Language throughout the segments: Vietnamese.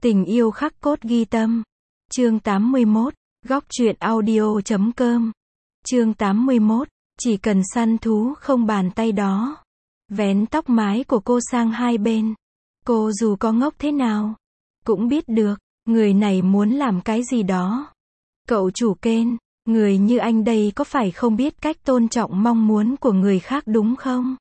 Tình yêu khắc cốt ghi tâm. Chương 81, góc truyện audio.com. Chương 81, chỉ cần săn thú không bàn tay đó. Vén tóc mái của cô sang hai bên. Cô dù có ngốc thế nào, cũng biết được, người này muốn làm cái gì đó. Cậu chủ Ken, người như anh đây có phải không biết cách tôn trọng mong muốn của người khác đúng không?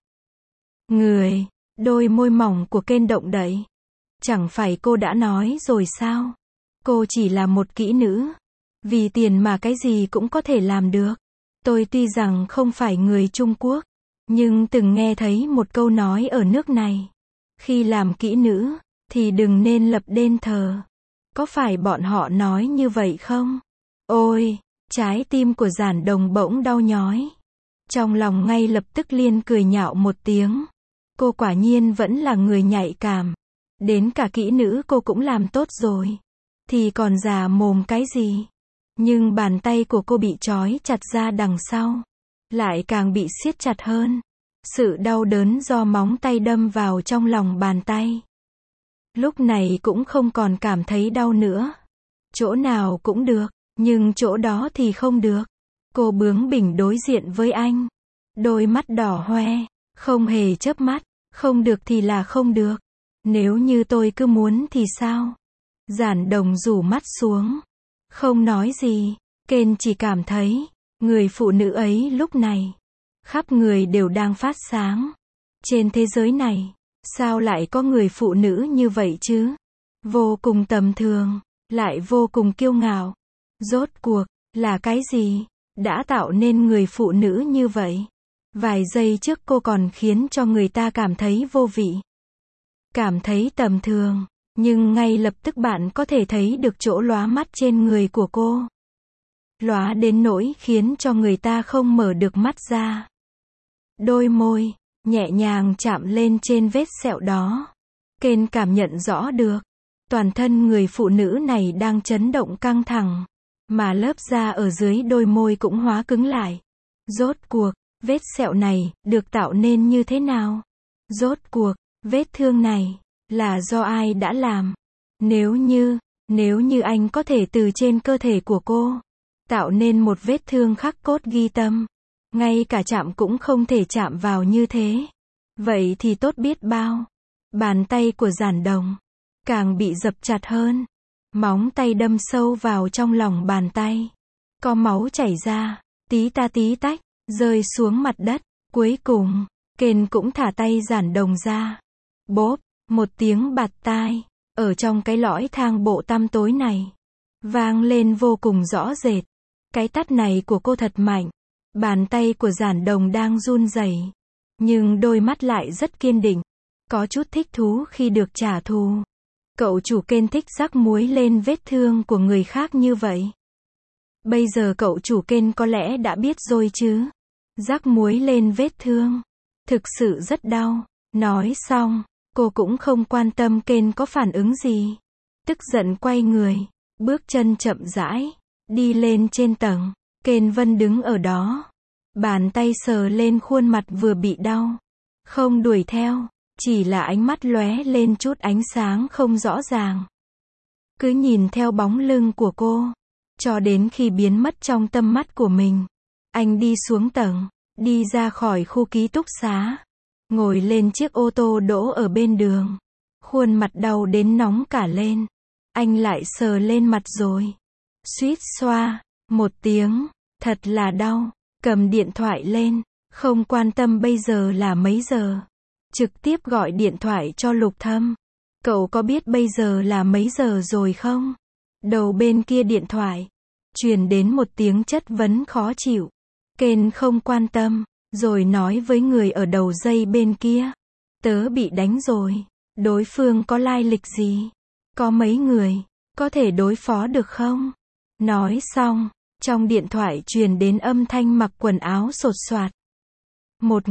Đôi môi mỏng của Ken động đậy. Chẳng phải cô đã nói rồi sao? Cô chỉ là một kỹ nữ. Vì tiền mà cái gì cũng có thể làm được. Tôi tuy rằng không phải người Trung Quốc, nhưng từng nghe thấy một câu nói ở nước này. Khi làm kỹ nữ, thì đừng nên lập đền thờ. Có phải bọn họ nói như vậy không? Ôi, trái tim của Giản Đồng bỗng đau nhói. Trong lòng ngay lập tức liền cười nhạo một tiếng. Cô quả nhiên vẫn là người nhạy cảm. Đến cả kỹ nữ cô cũng làm tốt rồi. Thì còn già mồm cái gì? Nhưng bàn tay của cô bị trói chặt ra đằng sau. Lại càng bị siết chặt hơn. Sự đau đớn do móng tay đâm vào trong lòng bàn tay. Lúc này cũng không còn cảm thấy đau nữa. Chỗ nào cũng được, nhưng chỗ đó thì không được. Cô bướng bỉnh đối diện với anh. Đôi mắt đỏ hoe, không hề chớp mắt. Không được thì là không được. Nếu như tôi cứ muốn thì sao? Giản Đồng rủ mắt xuống. Không nói gì. Ken chỉ cảm thấy, người phụ nữ ấy lúc này, khắp người đều đang phát sáng. Trên thế giới này, sao lại có người phụ nữ như vậy chứ? Vô cùng tầm thường, lại vô cùng kiêu ngạo. Rốt cuộc, là cái gì đã tạo nên người phụ nữ như vậy? Vài giây trước cô còn khiến cho người ta cảm thấy vô vị. Cảm thấy tầm thường. Nhưng ngay lập tức bạn có thể thấy được chỗ lóa mắt trên người của cô. Lóa đến nỗi khiến cho người ta không mở được mắt ra. Đôi môi nhẹ nhàng chạm lên trên vết sẹo đó. Ken cảm nhận rõ được. Toàn thân người phụ nữ này đang chấn động căng thẳng. Mà lớp da ở dưới đôi môi cũng hóa cứng lại. Rốt cuộc, vết sẹo này được tạo nên như thế nào? Rốt cuộc, vết thương này là do ai đã làm? Nếu như anh có thể từ trên cơ thể của cô tạo nên một vết thương khắc cốt ghi tâm, ngay cả chạm cũng không thể chạm vào như thế, vậy thì tốt biết bao. Bàn tay của Giản Đồng càng bị dập chặt hơn. Móng tay đâm sâu vào trong lòng bàn tay. Có máu chảy ra, tí ta tí tách, rơi xuống mặt đất. Cuối cùng, Ken cũng thả tay Giản Đồng ra. Bốp, một tiếng bạt tai, ở trong cái lõi thang bộ tăm tối này, vang lên vô cùng rõ rệt. Cái tát này của cô thật mạnh. Bàn tay của Giản Đồng đang run rẩy, nhưng đôi mắt lại rất kiên định. Có chút thích thú khi được trả thù. Cậu chủ Ken thích rắc muối lên vết thương của người khác như vậy. Bây giờ cậu chủ Ken có lẽ đã biết rồi chứ. Rắc muối lên vết thương, thực sự rất đau. Nói xong, cô cũng không quan tâm Ken có phản ứng gì. Tức giận quay người, bước chân chậm rãi, đi lên trên tầng. Ken vẫn đứng ở đó. Bàn tay sờ lên khuôn mặt vừa bị đau. Không đuổi theo, chỉ là ánh mắt lóe lên chút ánh sáng không rõ ràng. Cứ nhìn theo bóng lưng của cô, cho đến khi biến mất trong tầm mắt của mình. Anh đi xuống tầng, đi ra khỏi khu ký túc xá. Ngồi lên chiếc ô tô đỗ ở bên đường. Khuôn mặt đau đến nóng cả lên. Anh lại sờ lên mặt rồi. Suýt xoa, một tiếng, thật là đau. Cầm điện thoại lên, không quan tâm bây giờ là mấy giờ. Trực tiếp gọi điện thoại cho Lục Thâm. Cậu có biết bây giờ là mấy giờ rồi không? Đầu bên kia điện thoại truyền đến một tiếng chất vấn khó chịu. Ken không quan tâm, rồi nói với người ở đầu dây bên kia. Tớ bị đánh rồi. Đối phương có lai lịch gì? Có mấy người có thể đối phó được không? Nói xong, trong điện thoại truyền đến âm thanh mặc quần áo sột soạt. Một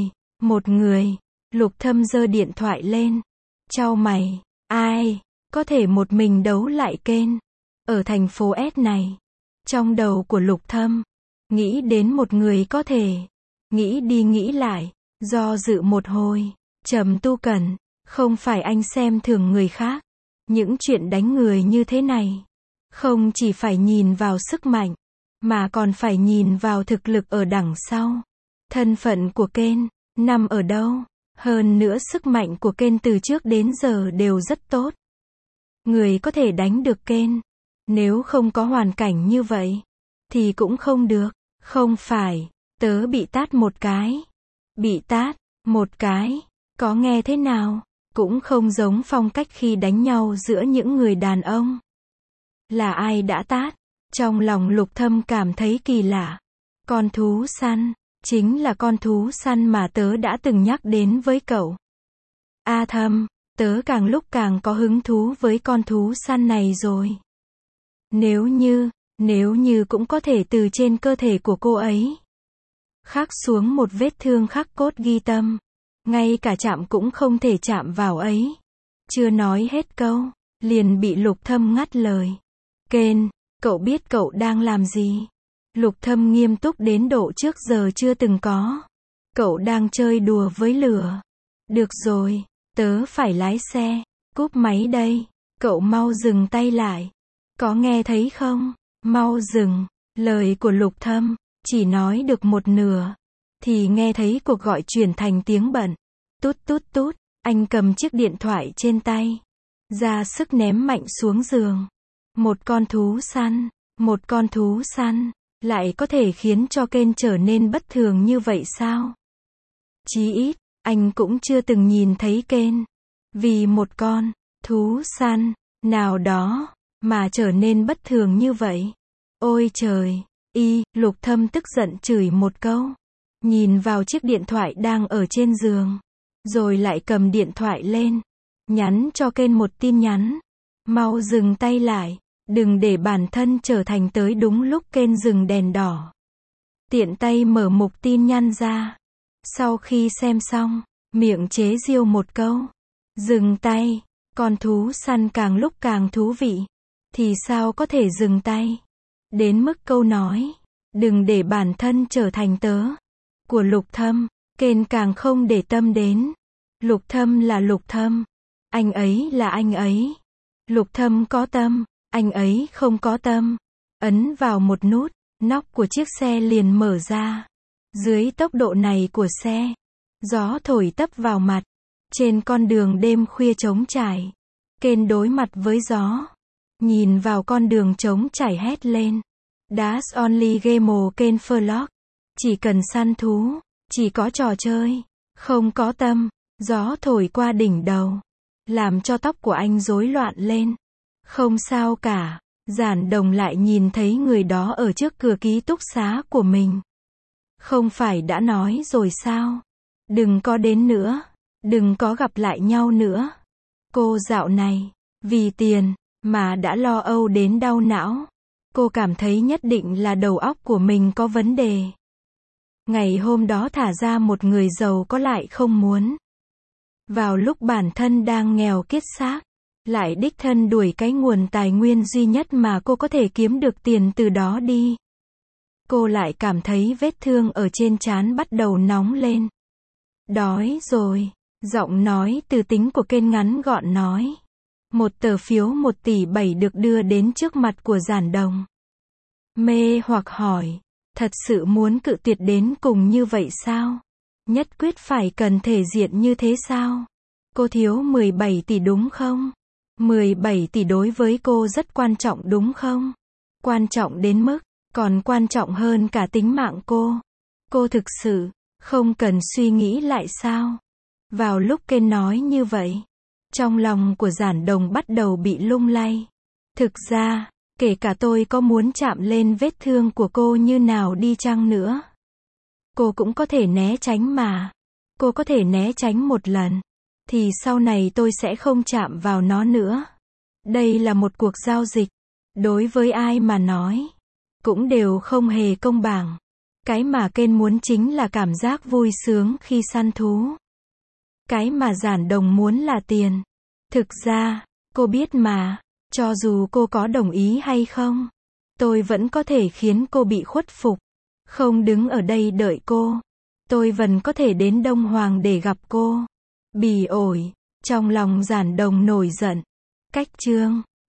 người. Lục Thâm giơ điện thoại lên. Chau mày, ai có thể một mình đấu lại Ken ở thành phố S này? Trong đầu của Lục Thâm nghĩ đến một người có thể. Nghĩ đi nghĩ lại, do dự một hồi. Trầm Tu Cẩn, không phải anh xem thường người khác. Những chuyện đánh người như thế này, không chỉ phải nhìn vào sức mạnh, mà còn phải nhìn vào thực lực ở đằng sau. Thân phận của Ken nằm ở đâu? Hơn nữa sức mạnh của Ken từ trước đến giờ đều rất tốt. Người có thể đánh được Ken, nếu không có hoàn cảnh như vậy, thì cũng không được. Không phải, tớ bị tát một cái. Bị tát, một cái, có nghe thế nào? Cũng không giống phong cách khi đánh nhau giữa những người đàn ông. Là ai đã tát? Trong lòng Lục Thâm cảm thấy kỳ lạ. Con thú săn, chính là con thú săn mà tớ đã từng nhắc đến với cậu. A Thâm, tớ càng lúc càng có hứng thú với con thú săn này rồi. Nếu như cũng có thể từ trên cơ thể của cô ấy khắc xuống một vết thương khắc cốt ghi tâm, ngay cả chạm cũng không thể chạm vào ấy. Chưa nói hết câu, liền bị Lục Thâm ngắt lời. Ken, cậu biết cậu đang làm gì? Lục Thâm nghiêm túc đến độ trước giờ chưa từng có. Cậu đang chơi đùa với lửa. Được rồi, tớ phải lái xe. Cúp máy đây. Cậu mau dừng tay lại. Có nghe thấy không? Mau dừng. Lời của Lục Thâm chỉ nói được một nửa, thì nghe thấy cuộc gọi chuyển thành tiếng bận. Tút tút tút. Anh cầm chiếc điện thoại trên tay, ra sức ném mạnh xuống giường. Một con thú săn, lại có thể khiến cho Ken trở nên bất thường như vậy sao? Chí ít, anh cũng chưa từng nhìn thấy Ken vì một con thú săn nào đó mà trở nên bất thường như vậy. Ôi trời, Lục Thâm tức giận chửi một câu, nhìn vào chiếc điện thoại đang ở trên giường, rồi lại cầm điện thoại lên, nhắn cho Ken một tin nhắn. Mau dừng tay lại, đừng để bản thân trở thành tới đúng lúc Ken dừng đèn đỏ. Tiện tay mở mục tin nhắn ra. Sau khi xem xong, miệng chế giễu một câu. Dừng tay, con thú săn càng lúc càng thú vị. Thì sao có thể dừng tay? Đến mức câu nói, đừng để bản thân trở thành tớ của Lục Thâm, Ken càng không để tâm đến. Lục Thâm là Lục Thâm, anh ấy là anh ấy. Lục Thâm có tâm, anh ấy không có tâm. Ấn vào một nút, nóc của chiếc xe liền mở ra. Dưới tốc độ này của xe, gió thổi tấp vào mặt. Trên con đường đêm khuya trống trải, Ken đối mặt với gió, nhìn vào con đường trống trải hét lên. That's only game Ken Vlog. Chỉ cần săn thú, chỉ có trò chơi, không có tâm. Gió thổi qua đỉnh đầu, làm cho tóc của anh rối loạn lên. Không sao cả, Giản Đồng lại nhìn thấy người đó ở trước cửa ký túc xá của mình. Không phải đã nói rồi sao? Đừng có đến nữa, đừng có gặp lại nhau nữa. Cô dạo này, vì tiền, mà đã lo âu đến đau não. Cô cảm thấy nhất định là đầu óc của mình có vấn đề. Ngày hôm đó thả ra một người giàu có lại không muốn. Vào lúc bản thân đang nghèo kiết xác, lại đích thân đuổi cái nguồn tài nguyên duy nhất mà cô có thể kiếm được tiền từ đó đi. Cô lại cảm thấy vết thương ở trên trán bắt đầu nóng lên. Đói rồi, giọng nói từ tính của Ken ngắn gọn nói. Một tờ phiếu 1,7 tỷ được đưa đến trước mặt của Giản Đồng. Mê hoặc hỏi, thật sự muốn cự tuyệt đến cùng như vậy sao? Nhất quyết phải cần thể diện như thế sao? Cô thiếu 17 tỷ đúng không? 17 tỷ đối với cô rất quan trọng đúng không? Quan trọng đến mức, còn quan trọng hơn cả tính mạng cô. Cô thực sự, không cần suy nghĩ lại sao? Vào lúc Ken nói như vậy, trong lòng của Giản Đồng bắt đầu bị lung lay. Thực ra, kể cả tôi có muốn chạm lên vết thương của cô như nào đi chăng nữa, cô cũng có thể né tránh mà. Cô có thể né tránh một lần, thì sau này tôi sẽ không chạm vào nó nữa. Đây là một cuộc giao dịch. Đối với ai mà nói, cũng đều không hề công bằng. Cái mà Ken muốn chính là cảm giác vui sướng khi săn thú. Cái mà Giản Đồng muốn là tiền. Thực ra, cô biết mà, cho dù cô có đồng ý hay không, tôi vẫn có thể khiến cô bị khuất phục. Không đứng ở đây đợi cô. Tôi vẫn có thể đến Đông Hoàng để gặp cô. Bỉ ổi, trong lòng Giản Đồng nổi giận. Cách chương